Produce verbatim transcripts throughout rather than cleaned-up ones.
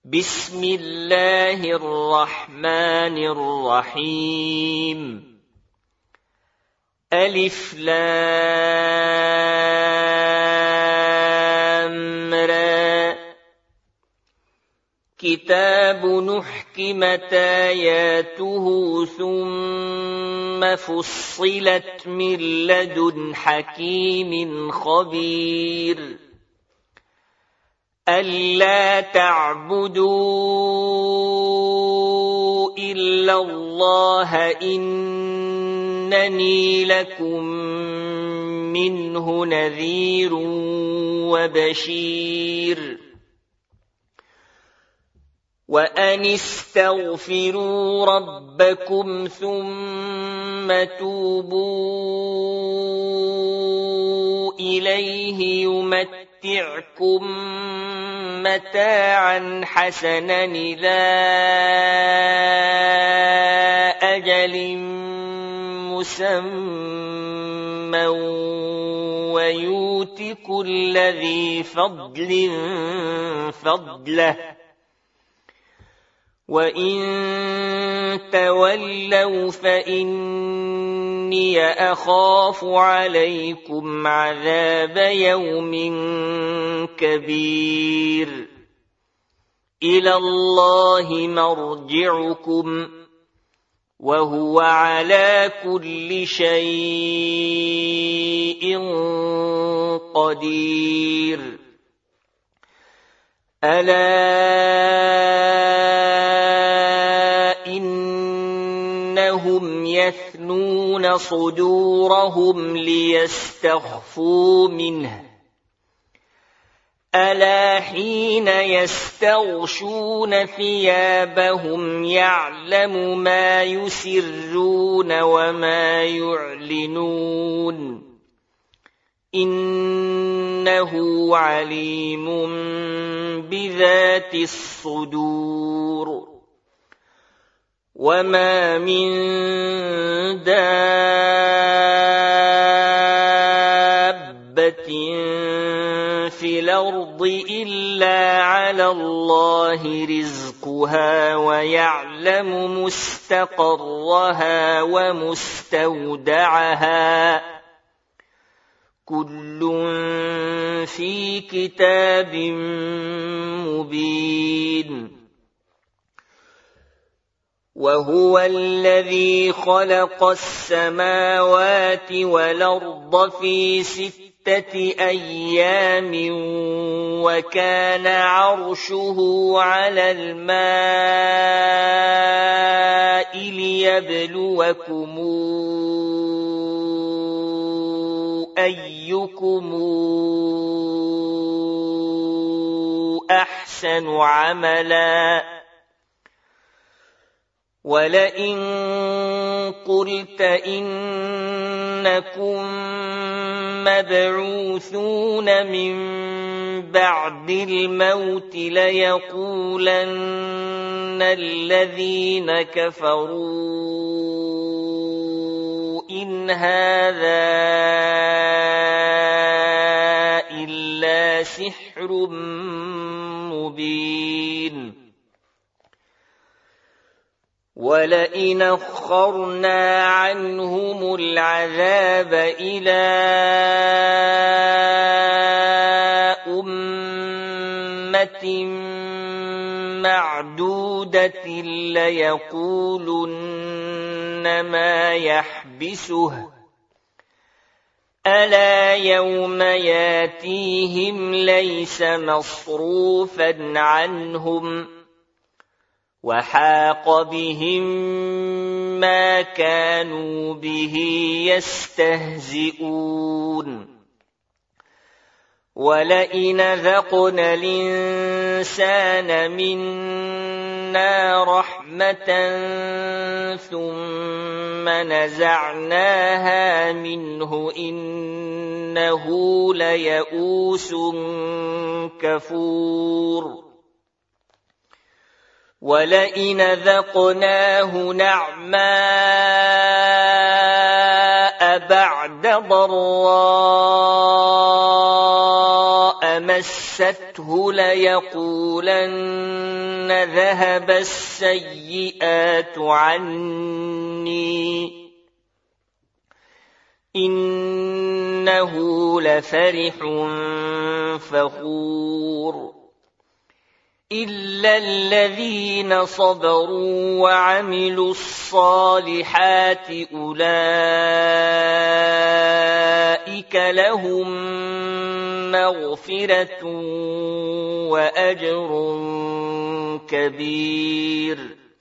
بسم الله الرحمن الرحيم ألف لام را كتاب نحكمت آياته ثم فصلت من لدن حكيم خبير ألا تعبدوا إلا الله إنني لكم منه نذير وبشير وأن استغفروا ربكم ثم توبوا إليه يمتعكم متاعا حسنا إلى أجل مسمى ويؤت كل ذي فضل فضله وإن تولوا فإني أخاف عليكم عذاب يوم كبير إلى الله مرجعكم وهو على كل شيء قدير ألا إنهم يثنون صدورهم ليستخفوا منه ألا حين يستغشون ثيابهم يعلم ما يسرون وما يعلنون إنه عليم بذات الصدور وما من دابة في الأرض إلا على الله رزقها ويعلم مستقرها ومستودعها كل في كتاب مبين وهو الذي خلق السماوات والأرض في ستة أيام وكان عرشه على الماء ليبلوكم أيكم أحسن عملا ولئن قلت إنكم مبعوثون من بعد الموت ليقولن الذين كفروا إن هذا إلا سحر مبين ولئن أخرنا عنهم العذاب إلى أمة معدودة ليقولن ما يحبسه ألا يوم ياتيهم ليس مصروفا عنهم وحاق بهم ما كانوا به يستهزئون ولئن ذقنا الإنسان منا رحمة ثم نزعناها منه إنه ليئوس كفور ولئن ذقناه نعماء بعد ضراء مس مسته ليقولن ذهب السيئات عني إنه لفرح فخور إلا الذين صبروا وعملوا الصالحات أولئك لهم مغفرة وأجر كبير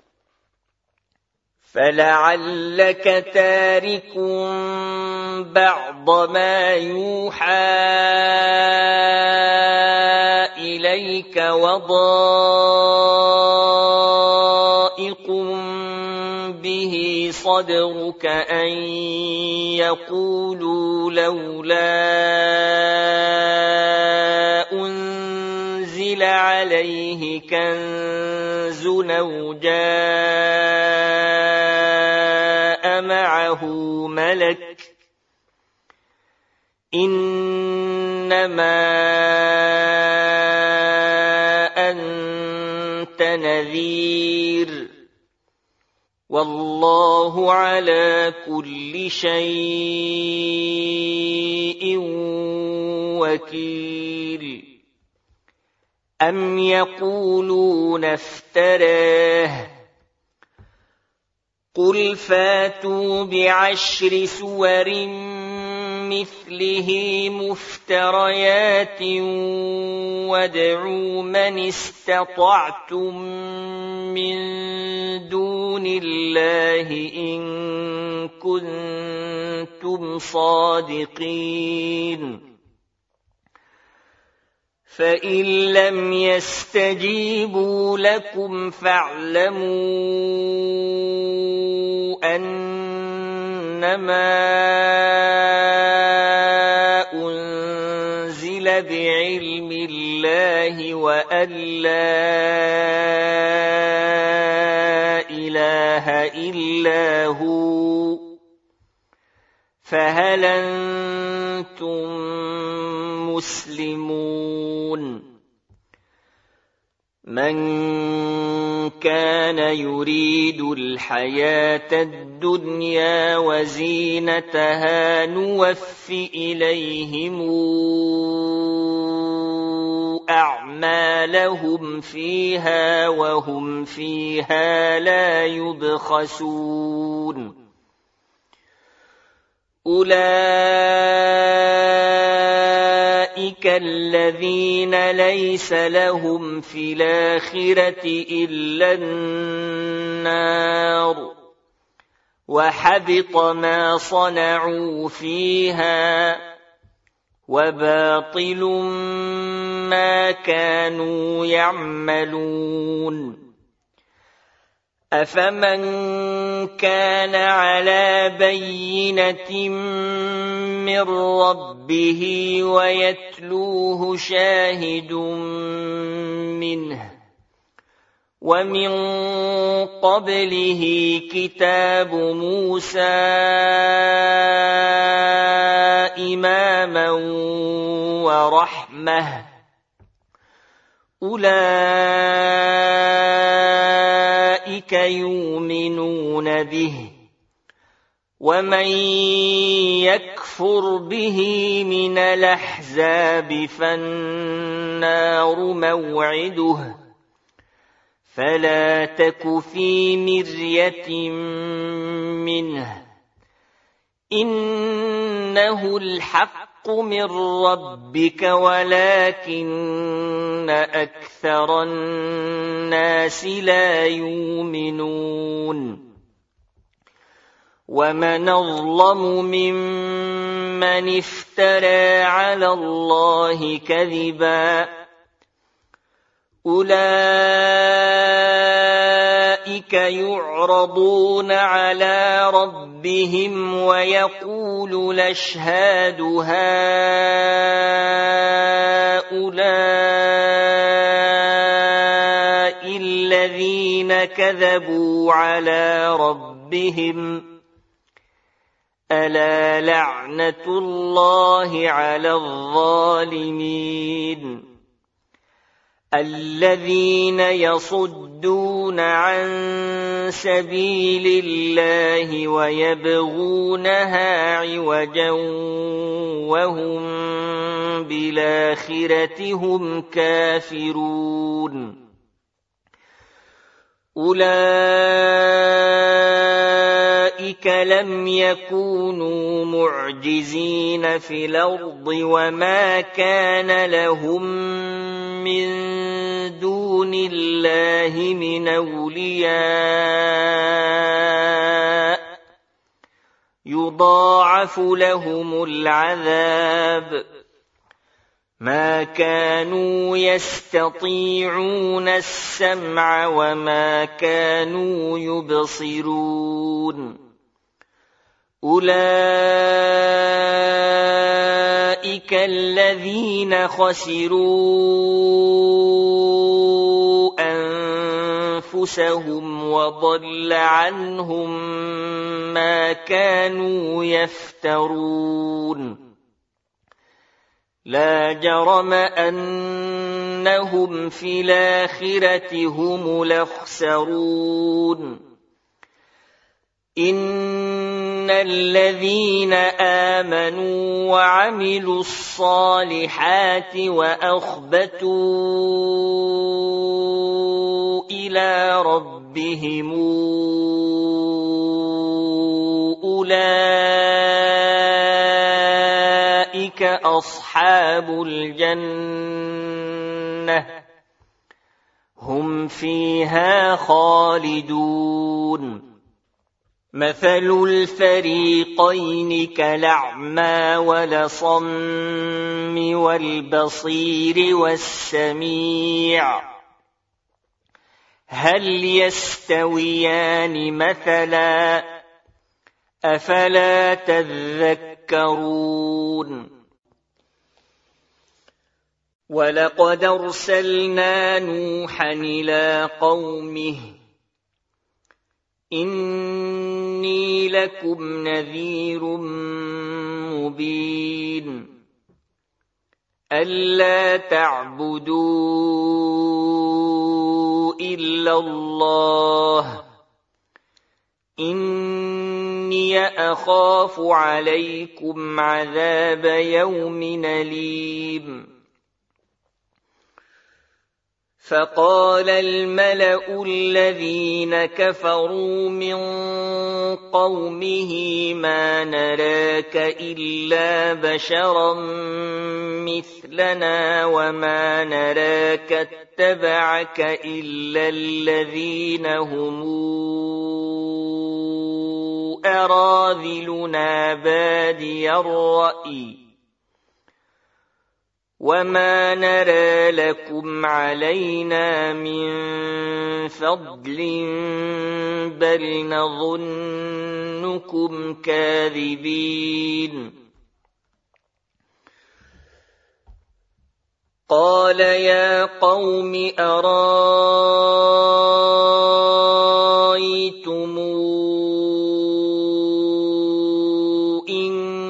فلعلك تارك بعض ما يوحى إليك وضائق به صدرك أن يقولوا لولا أنزل عليه كنز أو جاء معه ملك إنما أنت نذير والله على كل شيء وكيل أم يقولون افتراه قل فاتوا بعشر سور مثله مفتريات وادعوا من استطعتم من دون الله إن كنتم صادقين فإن لم يستجيبوا لكم فاعلموا أنما أنزل بعلم الله وأن لا إله إلا هو فهل أنتم مسلمون من كان يريد الحياة الدنيا وزينتها نوف إليهم أعمالهم فيها وهم فيها لا يبخسون أولئك الذين ليس لهم في الآخرة إلا النار وحبط ما صنعوا فيها وباطل ما كانوا يعملون أفمن كان على بينة من ربه ويتلوه شاهد منه ومن قبله كتاب موسى إماما ورحمة أولئك يؤمنون به ومن يكفر به من الأحزاب فالنار موعده فلا تك في مرية منه إنه الحق من ربك ولكن أكثر الناس لا يؤمنون ومن أظلم ممن افترى على الله كذبا أولئك يعرضون على ربهم ويقول الأشهاد هؤلاء الذين كذبوا على ربهم ألا لعنة الله على الظالمين الذين يصدون عن سبيل الله ويبغونها عوجا وهم بالآخرة هم كافرون أولئك لم يكونوا معجزين في الأرض وما كان لهم من دون الله من أولياء يضاعف لهم العذاب ما كانوا يستطيعون السمع وما كانوا يبصرون أولئك الذين خسروا أنفسهم وضل عنهم ما كانوا يفترون لا جرم أنهم في الآخرة هم الأخسرون إن الذين آمنوا وعملوا الصالحات وأخبتوا إلى ربهم أولئك أصحاب الجنة هم فيها خالدون مثل الفريقين كالأعمى والأصم والبصير والسميع هل يستويان مثلا أفلا تذكرون ولقد أرسلنا نوحا إلى قومه إني لكم نذير مبين ألا تعبدوا إلا الله إني أخاف عليكم عذاب يوم أليم فقال الملأ الذين كفروا من قومه ما نراك إلا بشرا مثلنا وما نراك اتبعك إلا الذين هم أراذلنا بادي الرأي وما نرى لكم علينا من فضل بل نظنكم كاذبين قال يا قوم أرأيتم إن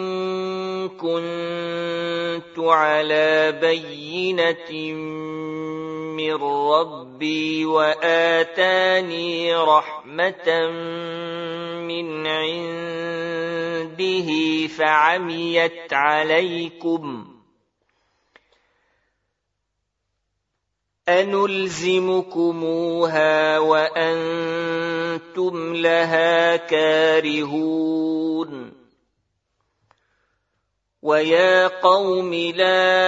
كنت على بينة من ربي وآتاني رحمة من عنده فعميت عليكم أنلزمكموها وأنتم لها كارهون ويا قوم لا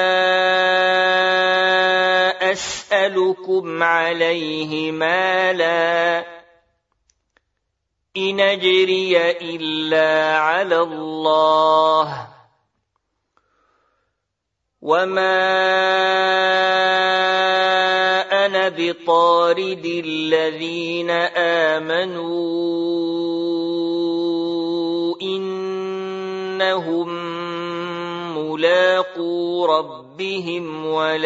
أسألكم عليه مالا إن أجري إلا على الله وما أنا بطارد الذين آمنوا إنهم ملاقو ربهم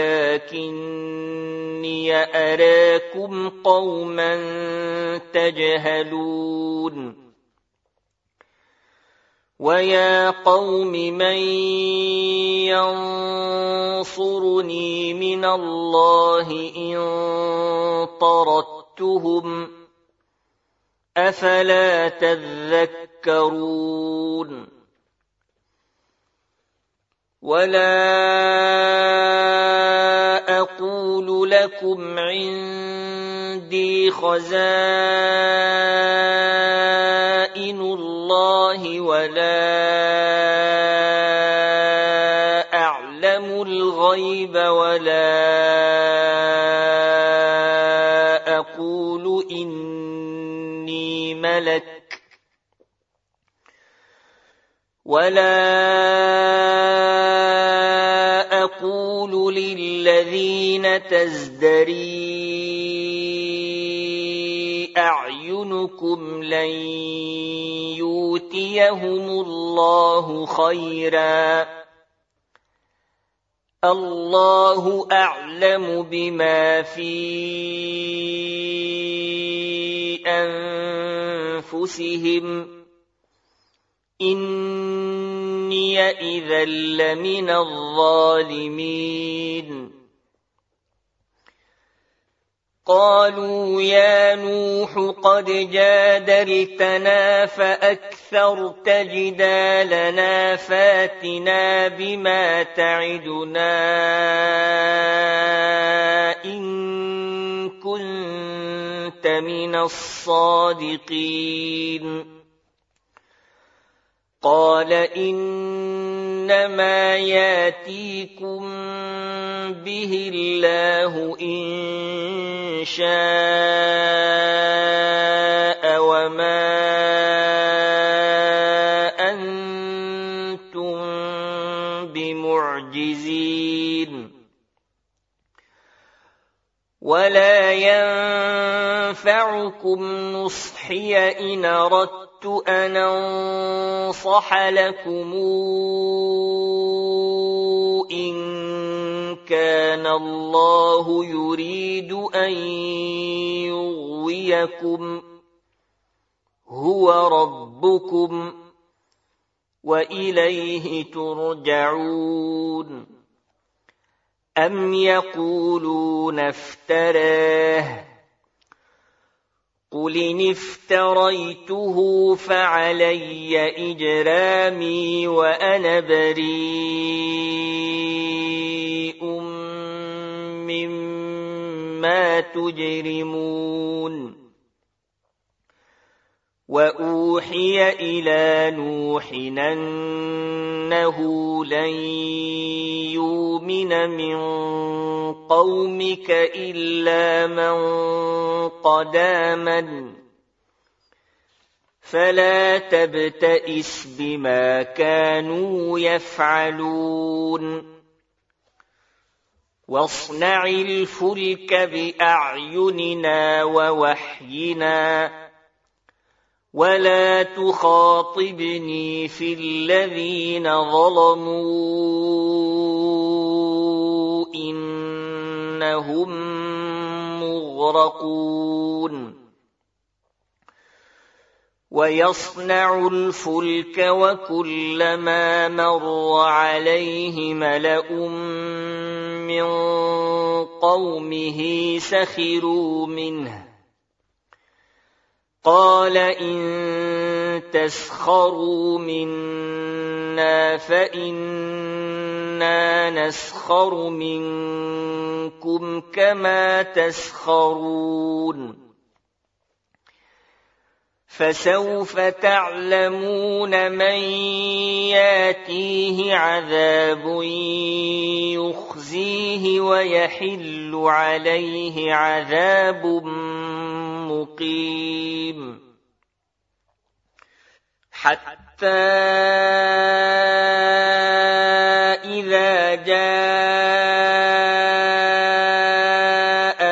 ولكني أراكم قوما تجهلون وَيَا قَوْمِ مَن يَنصُرُنِي مِنَ اللَّهِ إِن طَرَدتُّهُمْ ۚ أَفَلَا تَذَكَّرُونَ وَلَا أَقُولُ لَكُمْ عِندِي خَزَائِنُ اللَّهِ وَلَا أَعْلَمُ الْغَيْبَ وَلَا أَقُولُ إِنِّي مَلَكٌ وَلَا أَقُولُ لِلَّذِينَ تَزْدَرِي أَعْيُنُكُمْ لَن يُؤْتِيَهُمُ اللَّهُ خَيْرًا ۖ اللَّهُ أَعْلَمُ بِمَا فِي أَنفُسِهِمْ ۖ إِنِّي إِذًا لَّمِنَ الظَّالِمِينَ قَالُوا يَا نُوحُ قَدْ جَادَلْتَنَا فَأَكْثَرْتَ جِدَالَنَا فَأْتِنَا بِمَا تَعِدُنَا إِن كُنتَ مِنَ الصَّادِقِينَ قَالَ إِنَّمَا يَأْتِيكُم بِهِ اللَّهُ إِن شَاءَ وَمَا أَنتُم بِمُعْجِزِينَ وَلَا يَنفَعُكُمْ نُصْحِي إِنْ أَرَدتُّ أَنْ أَنصَحَ لَكُمْ إِنْ كَانَ اللَّهُ يُرِيدُ أَنْ يُغْوِيَكُمْ هُوَ رَبُّكُمْ وَإِلَيْهِ تُرْجَعُونَ أَمْ يَقُولُونَ افْتَرَاهُ قُلْ إِنِ افْتَرَيْتُهُ فَعَلَيَّ إِجْرَامِي وَأَنَا بَرِيءٌ مِّمَّا تُجْرِمُونَ وَأُوحِيَ إِلَىٰ نُوحٍ أَنَّهُ لَن يُؤْمِنَ مِن قَوْمِكَ إِلَّا مَن قَدْ آمَنَ فَلَا تَبْتَئِسْ بِمَا كَانُوا يَفْعَلُونَ وَاصْنَعِ الْفُلْكَ بِأَعْيُنِنَا وَوَحْيِنَا وَلَا تُخَاطِبْنِي فِي الَّذِينَ ظَلَمُوا إِنَّهُم مُّغْرَقُونَ وَيَصْنَعُ الْفُلْكَ وَكُلَّمَا مَرَّ عَلَيْهِ مَلَأٌ مِّن قَوْمِهِ سَخِرُوا مِنْهُ قَالَ إِن تَسْخَرُوا مِنَّا فَإِنَّا نَسْخَرُ مِنكُمْ كَمَا تَسْخَرُونَ فَسَوْفَ تَعْلَمُونَ مَن يَأْتِيهِ عَذَابٌ يُخْزِيهِ وَيَحِلُّ عَلَيْهِ عَذَابٌ مُقِيمٌ حَتَّى إِذَا جَاءَ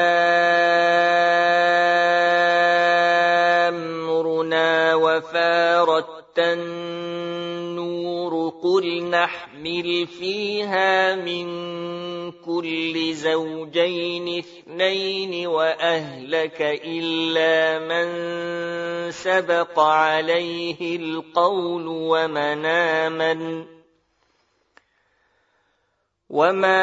أَمْرُنَا وَفَارَتِ النُّورُ قُلْ نَحْمِلُ فِيهَا مِن كُلِّ زَوْجَيْنِ اثْنَيْنِ اثنين وأهلك إلا من سبق عليه القول ومن آمن وما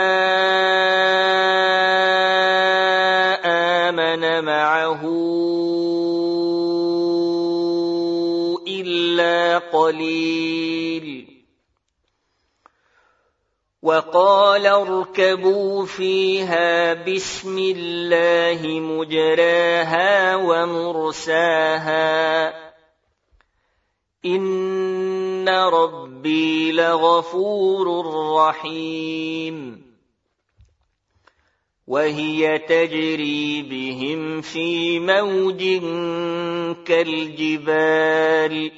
آمن معه إلا قليل وقال اركبوا فيها بسم الله مجراها ومرساها إن ربي لغفور رحيم وهي تجري بهم في موج كالجبال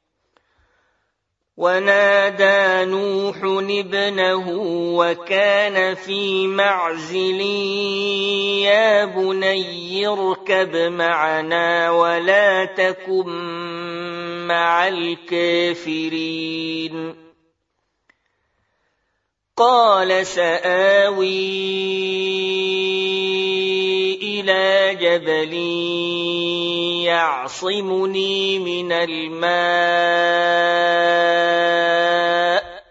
ونادى نوح ابنه وكان في معزل يا بني اركب معنا ولا تكن مع الكافرين قال سآوي إلى جبل يعصمني من الماء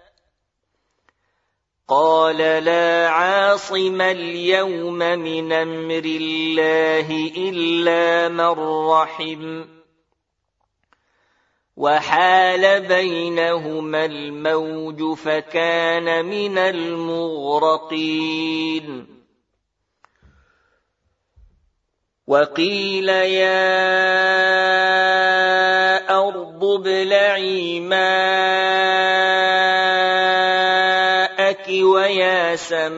قال لا عاصم اليوم من أمر الله إلا من رحم وحال بينهما الموج فكان من المغرقين وقيل يا أرض ابلعي ماءك ويا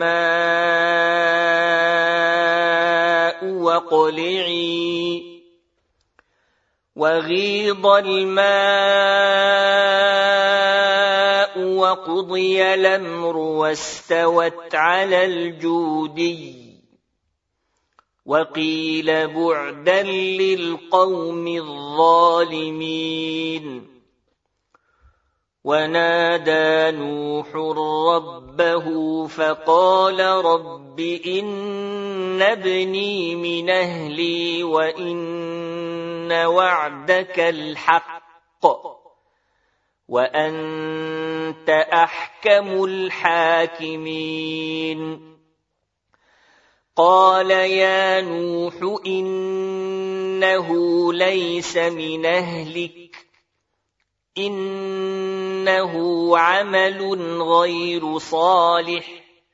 سماء واقلعي وغيض الماء وقضي الأمر واستوت على الجودي وقيل بعدا للقوم الظالمين ونادى نوح ربه فقال رب إن ابني من أهلي وإن وعدك الحق وأنت أحكم الحاكمين قال يا نوح إنه ليس من أهلك إنه عمل غير صالح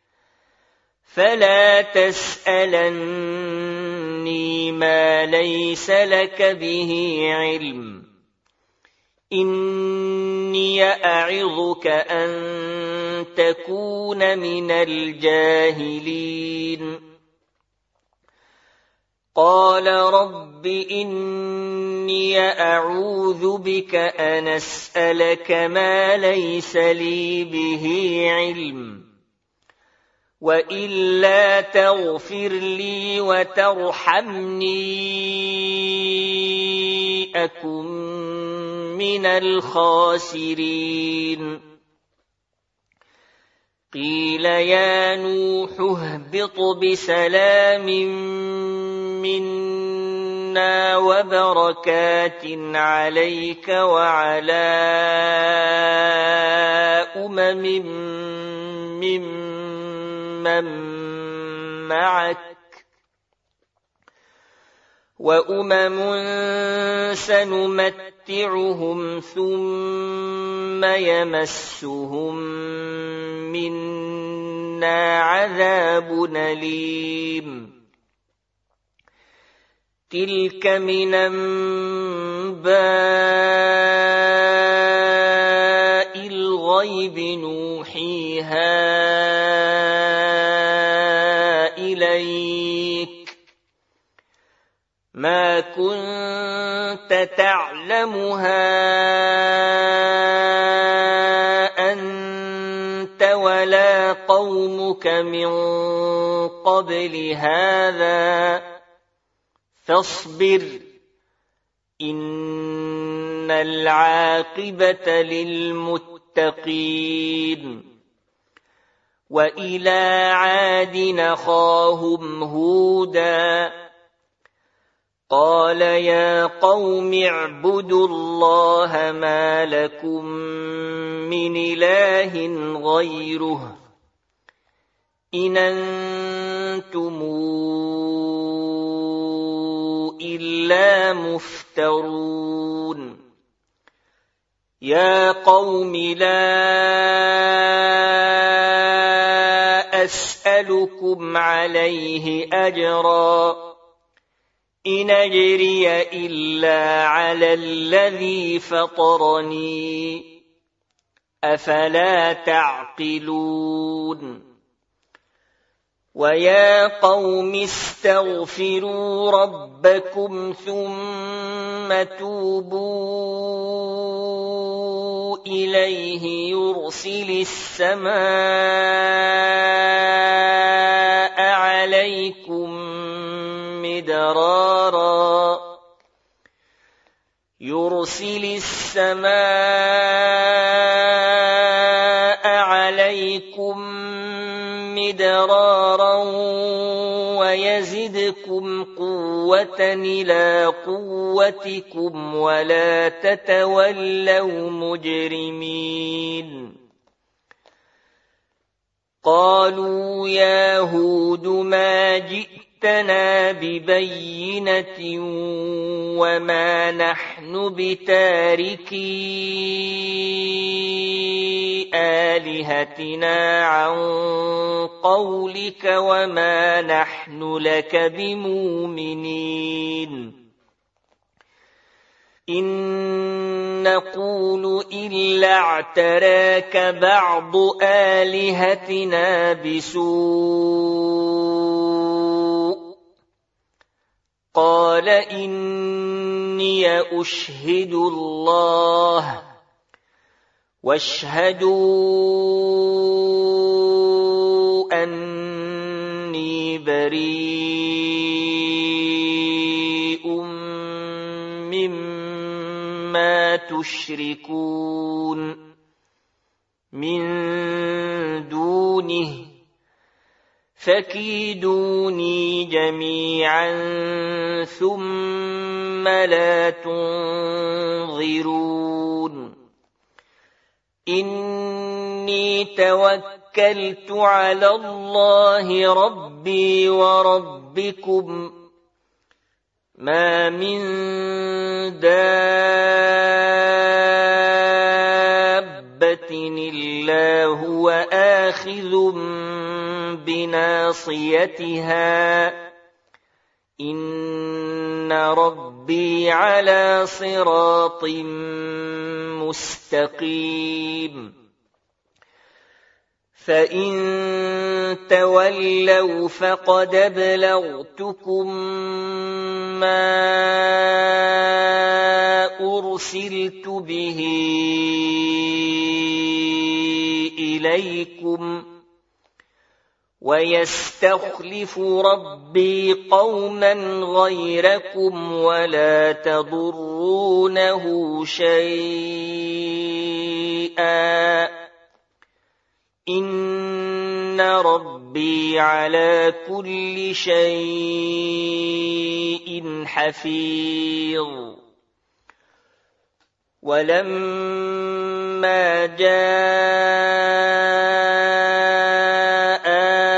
فلا تسألني ما ليس لك به علم إني أعظك أن تكون من الجاهلين قال رب إني أعوذ بك أن أسألك ما ليس لي به علم وإلا تغفر لي وترحمني أكن من الخاسرين قيل يا نوح اهبط بسلام منا وبركات عليك وعلى أمم ممن معك وأمم سنمتعهم ثم يمسهم منا عذاب أليم تلك من أنباء الغيب نوحيها إليك ما كنت تعلمها أنت ولا قومك من قبل هذا فاصبر إن العاقبة للمتقين وإلى عاد أخاهم هودا قال يا قوم اعبدوا الله ما لكم من إله غيره إن أنتم إلا مفترون يا قوم لا أسألكم عليه أجرا إن أجري إلا على الذي فطرني أفلا تعقلون ويا قوم استغفروا ربكم ثم توبوا إليه يرسل السماء عليكم مدرارا يرسل السماء عليكم مدرارا ويزدكم قوة إلى قوتكم ولا تتولوا مجرمين قالوا يا هود ما جئتنا ببينة وما نحن بتاركي آلهتنا عن قولك وما نحن لك بمؤمنين إن نقول إلا اعتراك بعض آلهتنا بسوء قال إني أشهد الله واشهدوا أني بريء مما تشركون من دونه فكيدوني جميعا ثم لا تنظرون إني توكلت على الله ربي وربكم ما من دابة إلا هو آخذ بناصيتها إن ربي على صراط مستقيم فإن تولوا فقد أبلغتكم ما أرسلت به إليكم ويستخلف ربي قوما غيركم ولا تضرونه شيئا إن ربي على كل شيء حفيظ ولما جاء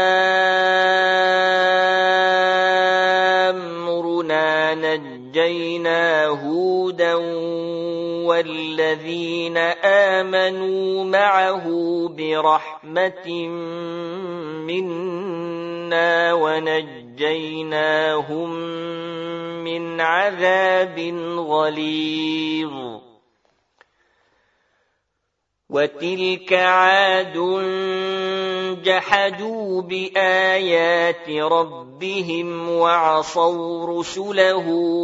أمرنا نجينا هودا والذين آمنوا معه برحمة منا ونجيناهم من عذاب غليظ وتلك عاد جحدوا بآيات ربهم وعصوا رسله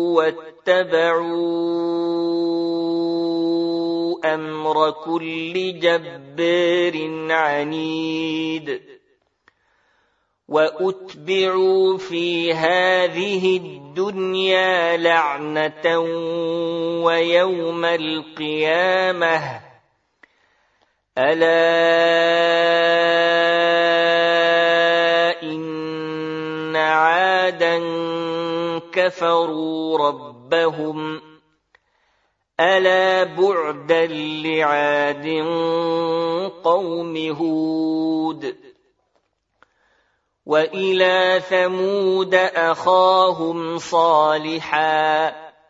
واتبعوا أمر كل جبار عنيد وأتبعوا في هذه الدنيا لعنة ويوم القيامة ألا إن عادا كفروا ربهم ألا بعدا لعاد قوم هود وإلى ثمود أخاهم صالحا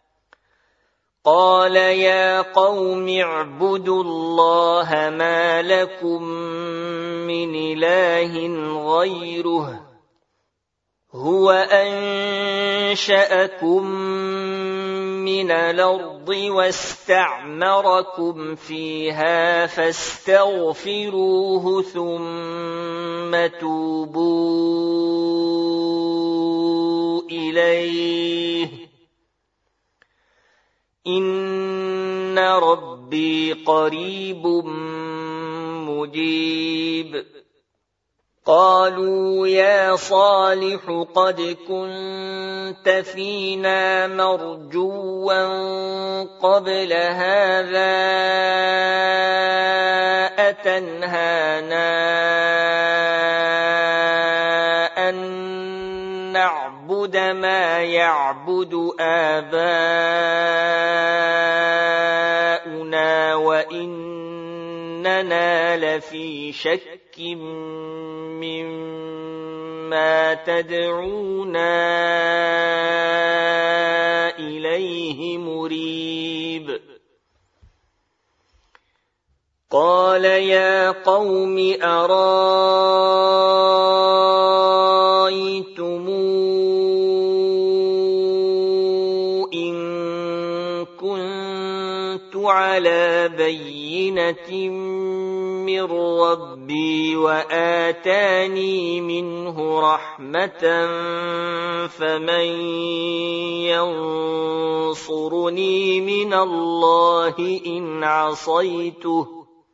قال يا قوم اعبدوا الله ما لكم من إله غيره هو أنشأكم من الأرض واستعمركم فيها فاستغفروه ثم توبوا إليه إن ربي قريب مجيب قالوا يا صالح قد كنت فينا مرجوا قبل هذا أتنهانا أن نعبد ما يعبد آباؤنا وإننا لفي شك مما تدعونا إليه مريب قال يا قوم أرأيتم إن كنت على بينة من ربي وآتاني منه رحمة فمن ينصرني من الله إن عصيته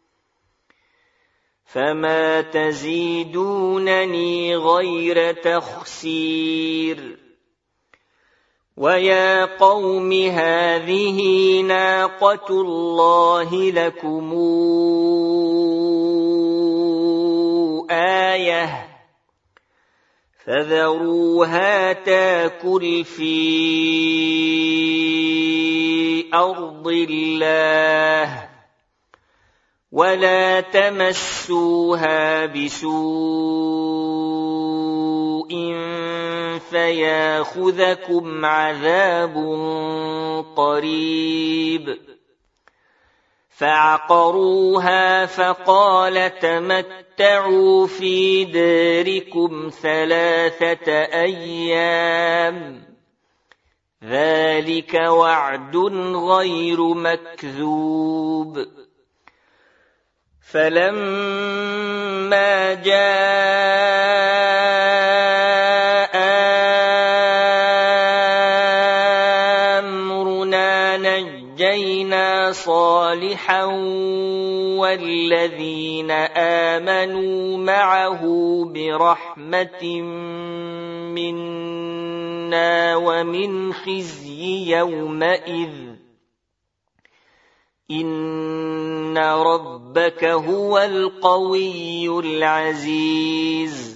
فما تزيدونني غير تخسير ويا قوم هذه ناقة الله لكم آية فذروها تاكل في أرض الله ولا تمسوها بسوء فياخذكم عذاب قريب فعقروها فقال تمتعوا في داركم ثلاثة أيام ذلك وعد غير مكذوب فلما جاء أمرنا نجينا صالحا والذين آمنوا معه برحمة منا ومن خزي يومئذ إن ربك هو القوي العزيز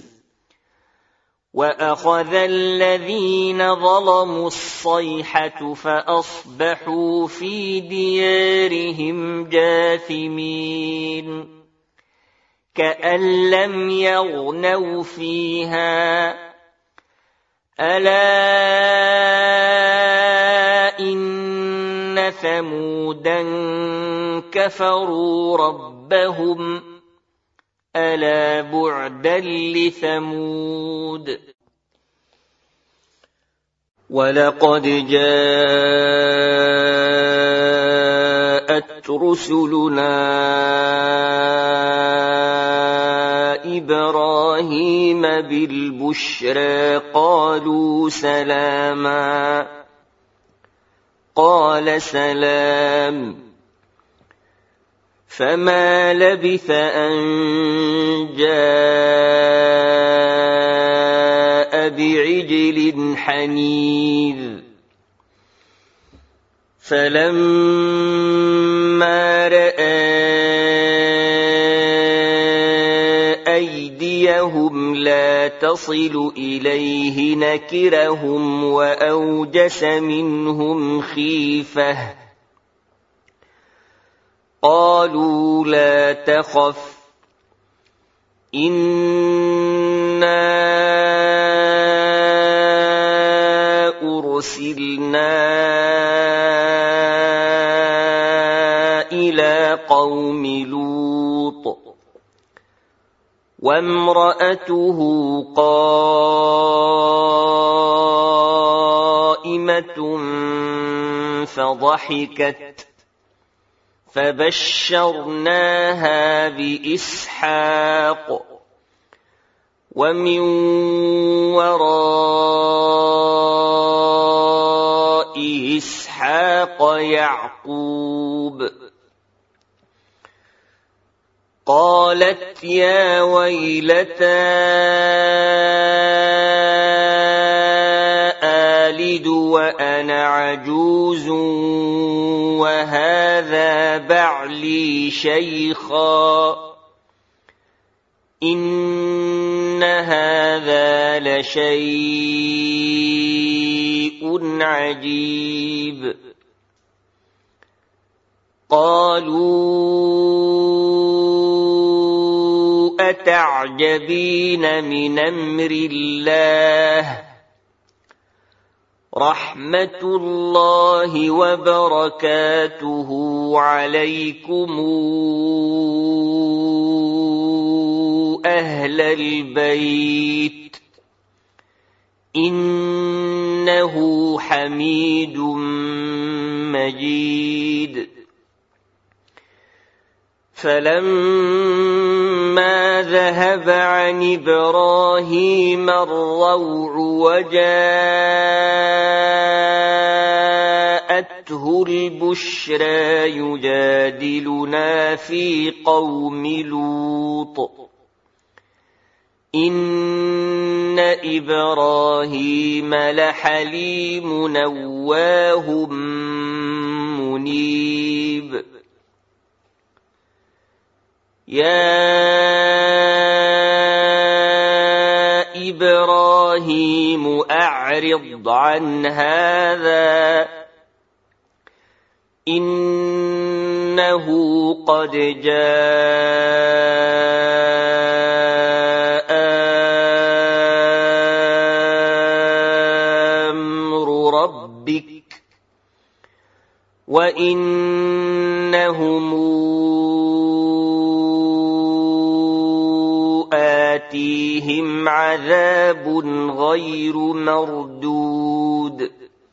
وأخذ الذين ظلموا الصيحة فأصبحوا في ديارهم جاثمين كأن لم يغنوا فيها ألا إن ثمودا كفروا ربهم ألا بعدا لثمود ولقد جاءت رسلنا إبراهيم بالبشرى قالوا سلاما قال سلام فما لبث أن جاء بعجل حنيذ فلما رأى لقيهم لا تصل إليه نكرهم وأوجس منهم خيفة قالوا لا تخف إنا أرسلنا إلى قوم لوط وامرأته قائمة فضحكت فبشرناها بإسحاق ومن وراء إسحاق يعقوب قالت يا ويلتى آلد وأنا عجوز وهذا بعلي شيخا إن هذا لشيء عجيب قالوا أتعجبين من أمر الله رحمة الله وبركاته عليكم أهل البيت إنه حميد مجيد فلما ذهب عن إبراهيم الروع وجاءته البشرى يجادلنا في قوم لوط إن إبراهيم لحليم نواه منيب يا إبراهيم أعرض عن هذا إنه قد جاء أمر ربك وإنهم آتيهم عذاب غير مردود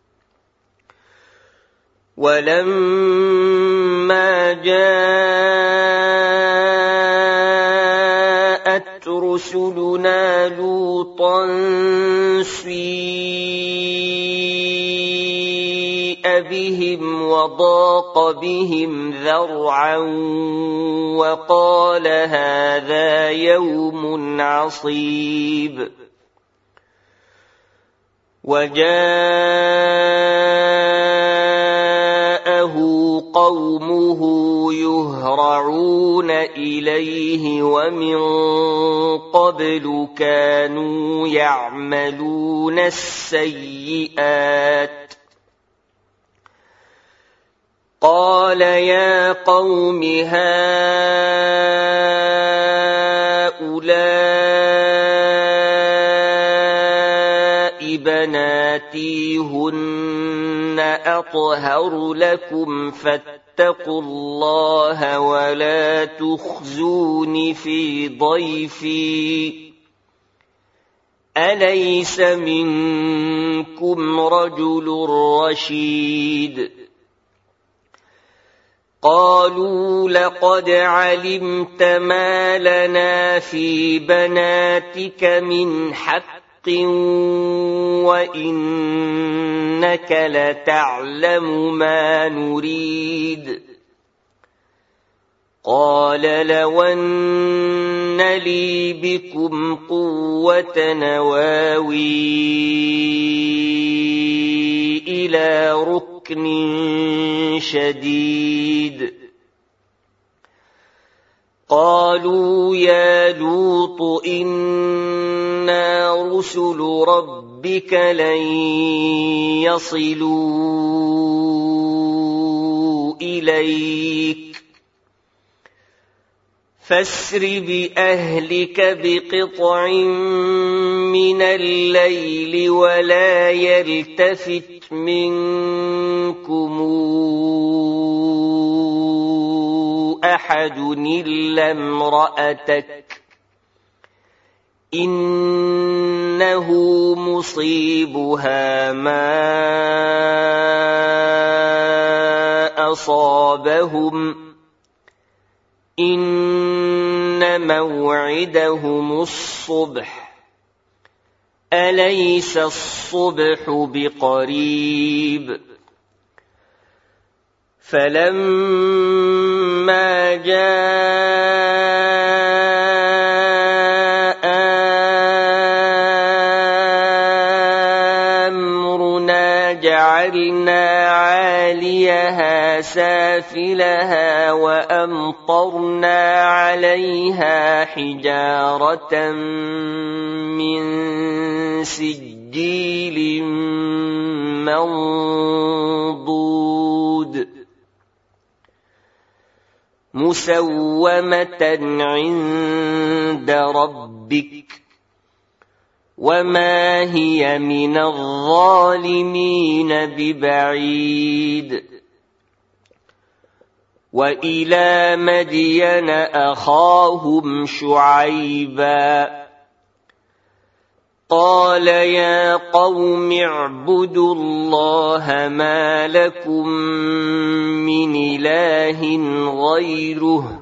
ولما جاءت رسلنا لوطا سيء بهم وضاق بهم ذرعا وقال هذا يوم عصيب وجاءه قومه يهرعون إليه ومن قبل كانوا يعملون السيئات قال يا قوم هؤلاء بناتي هن أطهر لكم فاتقوا الله ولا تخزون في ضيفي أليس منكم رجل رشيد قالوا لقد علمت ما لنا في بناتك من حق وإنك لتعلم ما نريد قال لو أن لي بكم قوة نواوي إلى ركن شديد قالوا يا لوط إنا رسل ربك لن يصلوا إليك فاسر بأهلك بقطع من الليل ولا يلتفت منكم أحد إلا امرأتك إنه مصيبها ما أصابهم إن موعدهم الصبح أليس الصبح بقريب فلما جاء أمرنا جعلنا عاليها سافلها وأمطرنا عليها حجارة من سجيل منضود مسومة عند ربك وما هي من الظالمين ببعيد وإلى مدين أخاهم شعيبا قال يا قوم اعبدوا الله ما لكم من إله غيره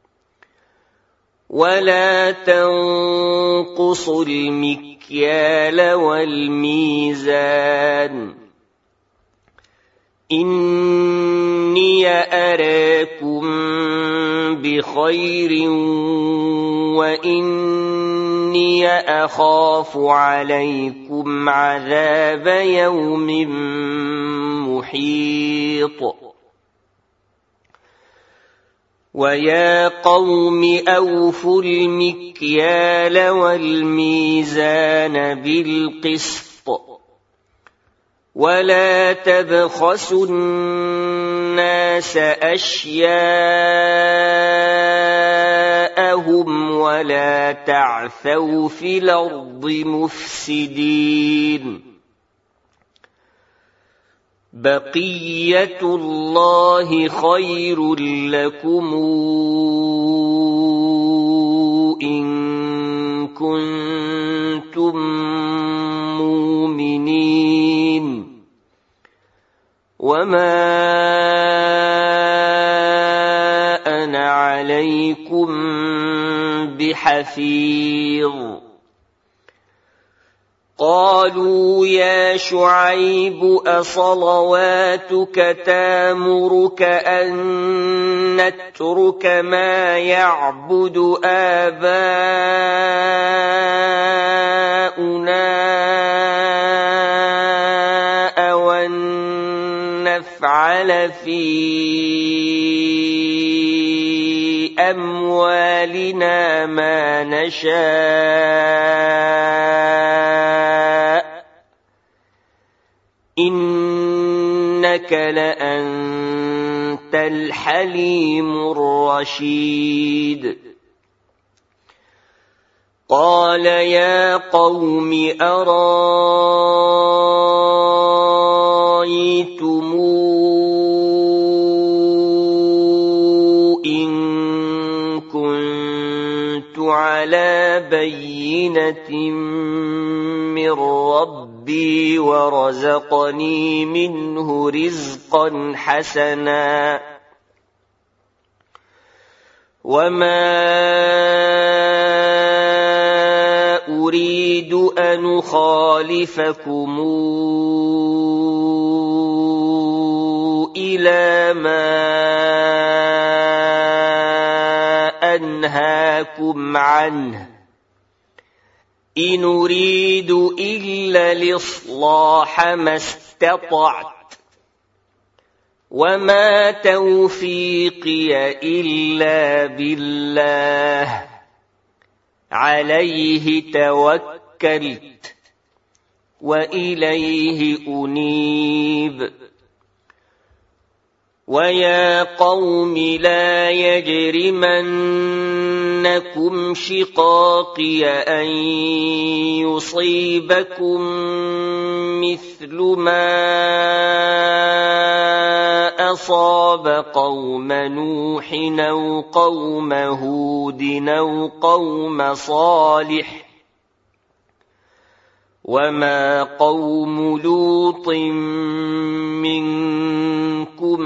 ولا تنقصوا المكيال والميزان إني أراكم بخير وإني أخاف عليكم عذاب يوم محيط ويا قوم أوفوا المكيال والميزان بالقسط ولا تبخسوا الناس أشياءهم ولا تعثوا في الأرض مفسدين بقية الله خير لكم إن كنتم مؤمنين وما أنا عليكم بحفيظ قالوا يا شعيب أصلواتك تامرك أن نترك ما يعبد آباؤنا أو أن نفعل في أموالنا ما نشاء إنك لأنت الحليم الرشيد قال يا قوم أرأيتم إن كنت على بينة من ربي ورزقني منه رزقا حسنا وما أريد أن أخالفكم إلى ما أنهاكم عنه إن أريد إلا الإصلاح ما استطعت وما توفيقي إلا بالله عليه توكلت وإليه أنيب ويا قوم لا يجرمنكم شقاقي أن يصيبكم مثل ما أصاب قوم نوح أو قوم هود أو قوم صالح وما قوم لوط منكم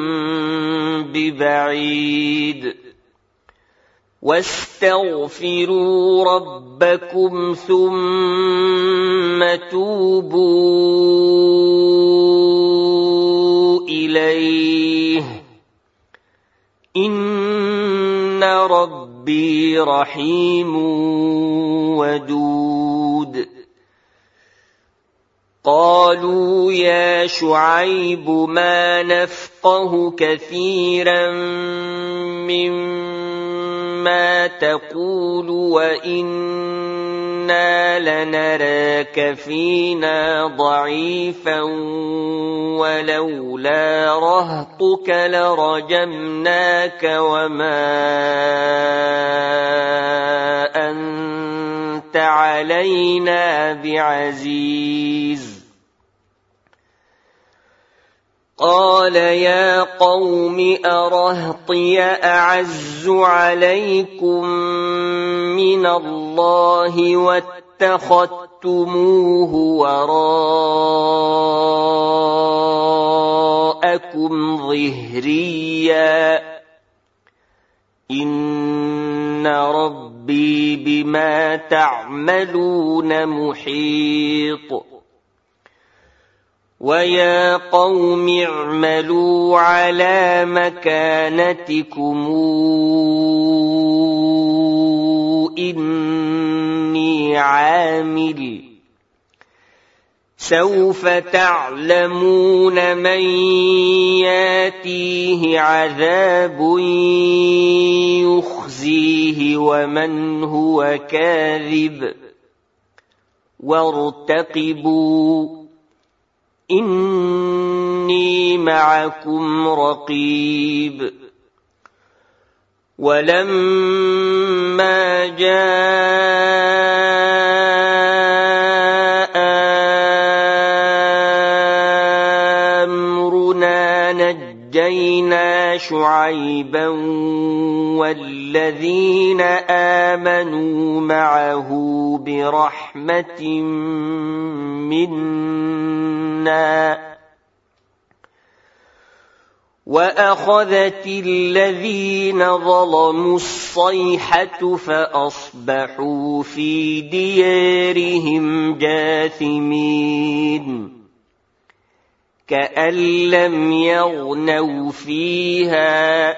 ببعيد واستغفروا ربكم ثم توبوا إليه إن ربي رحيم ودود قالوا يا شعيب ما نفقه كثيرا مما تقول وإنا لنراك فينا ضعيفا ولولا رهطك لرجمناك وما أنت علينا بعزيز قال يا قوم أرهطي أعز عليكم من الله واتخذتموه وراءكم ظهريا إن ربي بما تعملون محيط ويا قوم اعملوا على مكانتكم إني عامل سوف تعلمون من ياتيه عذاب يخزيه ومن هو كاذب وارتقبوا إني معكم رقيب ولما جاء أمرنا نجينا شعيبا والذين آمنوا معه برحمة منا وأخذت الذين ظلموا الصيحة فأصبحوا في ديارهم جاثمين كأن لم يغنوا فيها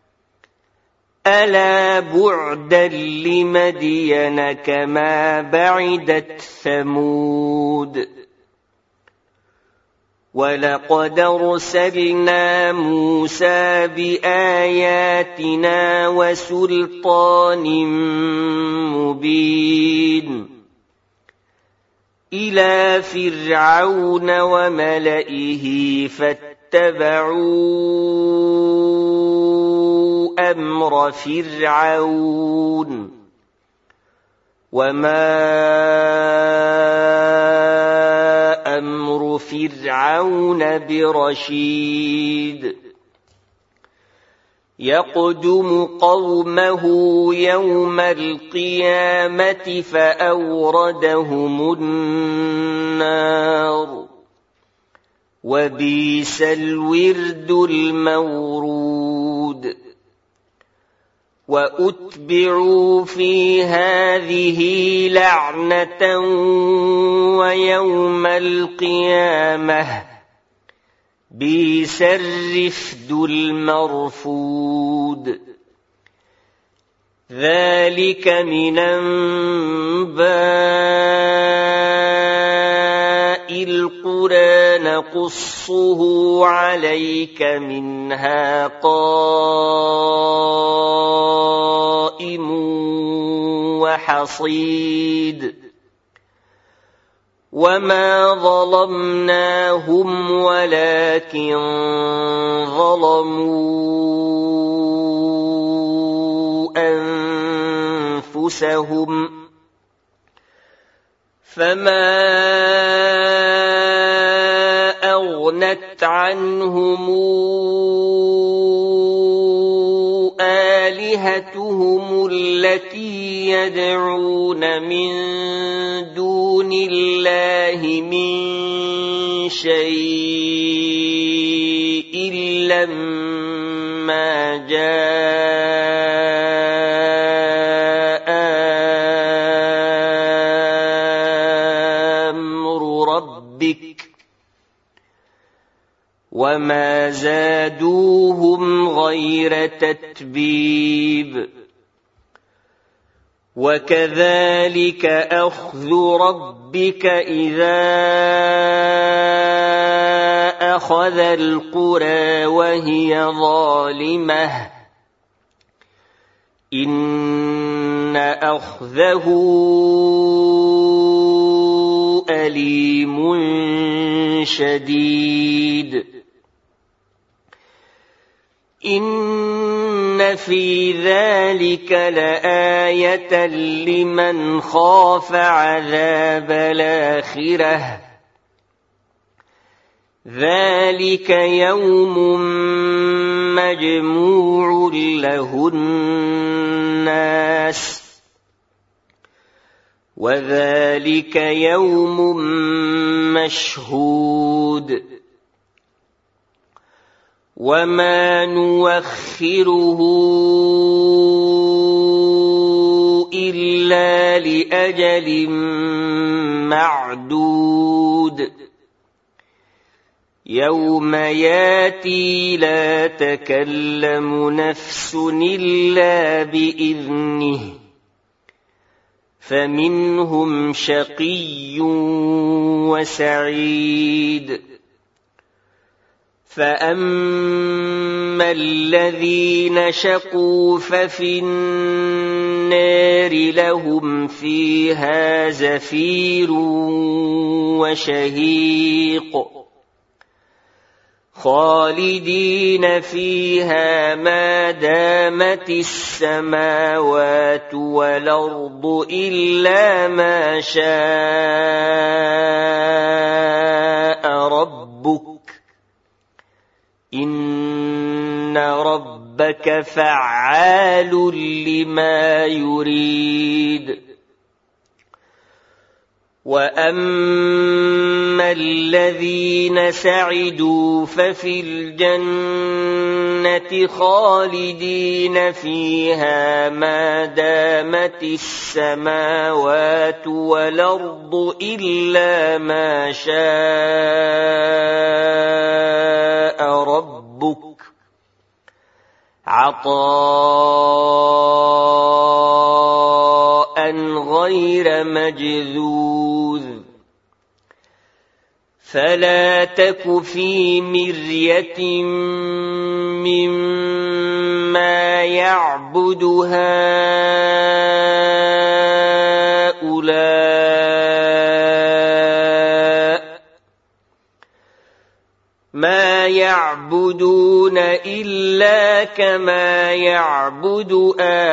ألا بعدا لمدين كما بعدت ثمود ولقد أرسلنا موسى بآياتنا وسلطان مبين إلى فرعون وملئه فاتبعوا أمر فرعون وما أمر فرعون برشيد يقدم قومه يوم القيامة فأوردهم النار وبئس الورد المورود وأتبعوا في هذه لعنة ويوم القيامة بئس الرفد المرفود ذلك من أنباء القرى نقصه عليك منها قائم وحصيد وما ظلمناهم ولكن ظلموا أنفسهم فما أغنت عنهم آلهتهم التي يدعون من دون الله من شيء لما جاء أمر ربك وما زادوهم غير تتبيب وكذلك أخذ ربك إذا أخذ القرى وهي ظالمة إن أخذه أليم شديد إن في ذلك لآية لمن خاف عذاب الآخرة ذلك يوم مجموع له الناس وذلك يوم مشهود وما نوخره إلا لأجل معدود يوم ياتي لا تكلم نفس إلا بإذنه فمنهم شقي وسعيد فأما الذين شقوا ففي النار لهم فيها زفير وشهيق خالدين فيها ما دامت السماوات والأرض إلا ما شاء ربك إن ربك فعال لما يريد وأما الذين سعدوا ففي الجنة خالدين فيها ما دامت السماوات والأرض إلا ما شاء ربك عطاء غير مجذوذ فلا تك في مرية مما يعبد هؤلاء ما يعبدون إلا كما يعبد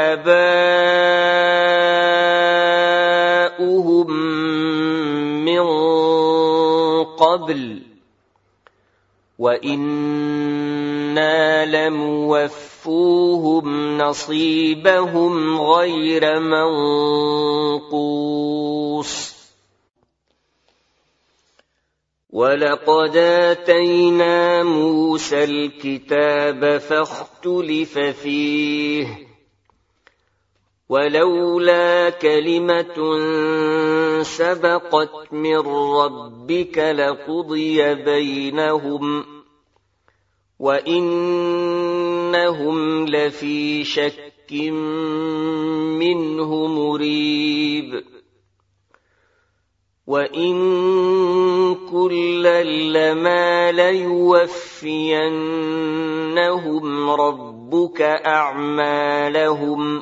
آباؤهم من قبل وإنا لموفوهم نصيبهم غير منقوص ولقد آتينا موسى الكتاب فاختلف فيه ولولا كلمة سبقت من ربك لقضي بينهم وإنهم لفي شك منه مريب وإن كلا لما ليوفينهم ربك أعمالهم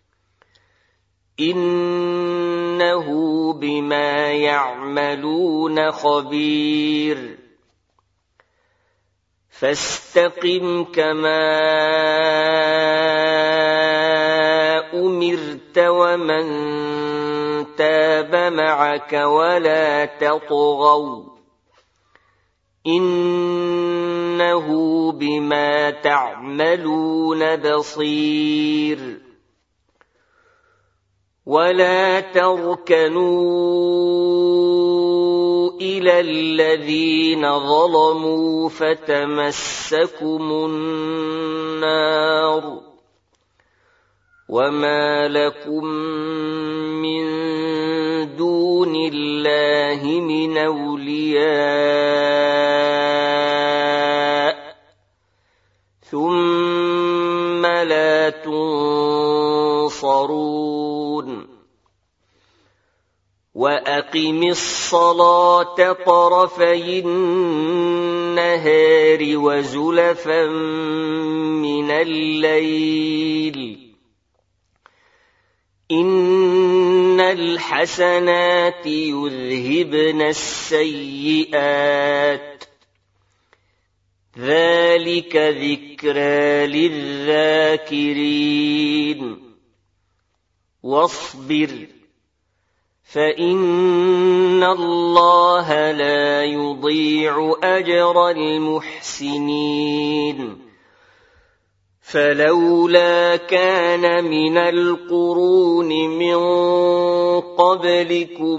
إنه بما يعملون خبير فاستقم كما أمرت ومن تاب معك ولا تطغوا إنه بما تعملون بصير ولا تركنوا إلى الذين ظلموا فتمسكم النار وما لكم من دون الله من أولياء ثم لا تنصرون وأقم الصلاة طرفي النهار وزلفا من الليل إن الحسنات يذهبن السيئات ذلك ذكرى للذاكرين واصبر فإن الله لا يضيع أجر المحسنين فلولا كان من القرون من قبلكم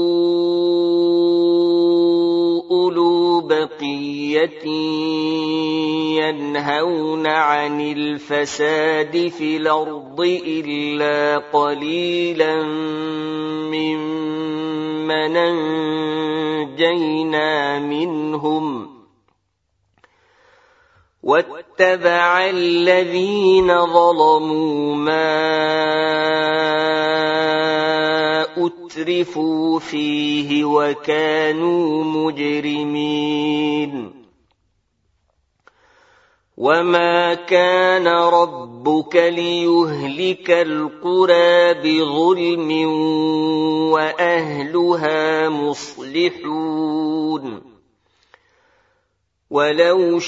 أولو بقية ينهون عن الفساد في الأرض إلا قليلا ممن أنجينا منهم واتبع الذين ظلموا ما أترفوا فيه وكانوا مجرمين وما كان ربك ليهلك القرى بظلم وأهلها مصلحون ولو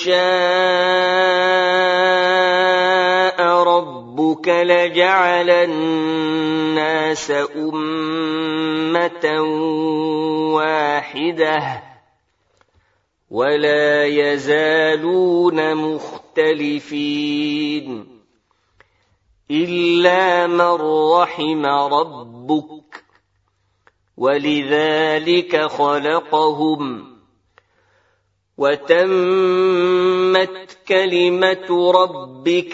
شاء ربك لجعل الناس أمة واحدة ولا يزالون مختلفين إلا من رحم ربك ولذلك خلقهم وتمت كلمة ربك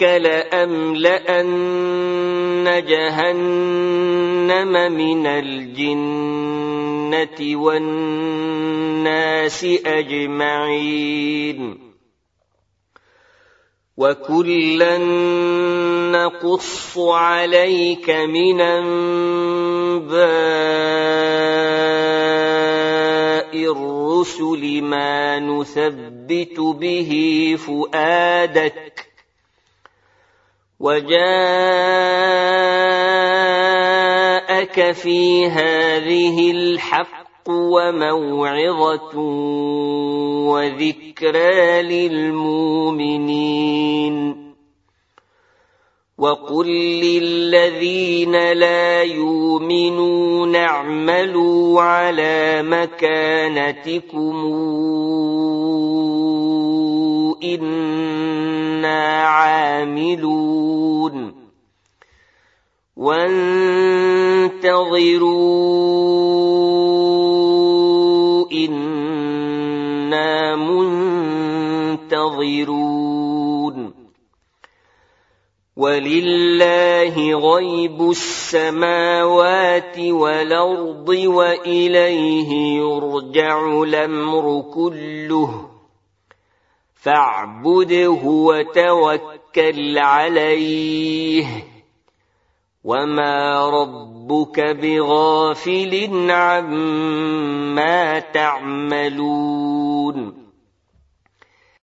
لأملأن جهنم من الجنة والناس أجمعين وكلا نقص عليك من أنباء الرسل ما نثبت به فؤادك وجاءك في هذه الحق وموعظة وذكرى للمؤمنين وقل للذين لا يؤمنون اعملوا على مكانتكم إنا عاملون وانتظروا إنا منتظرون ولله غيب السماوات والأرض وإليه يرجع الأمر كله فاعبده وتوكل عليه وما ربك بغافل عما تعملون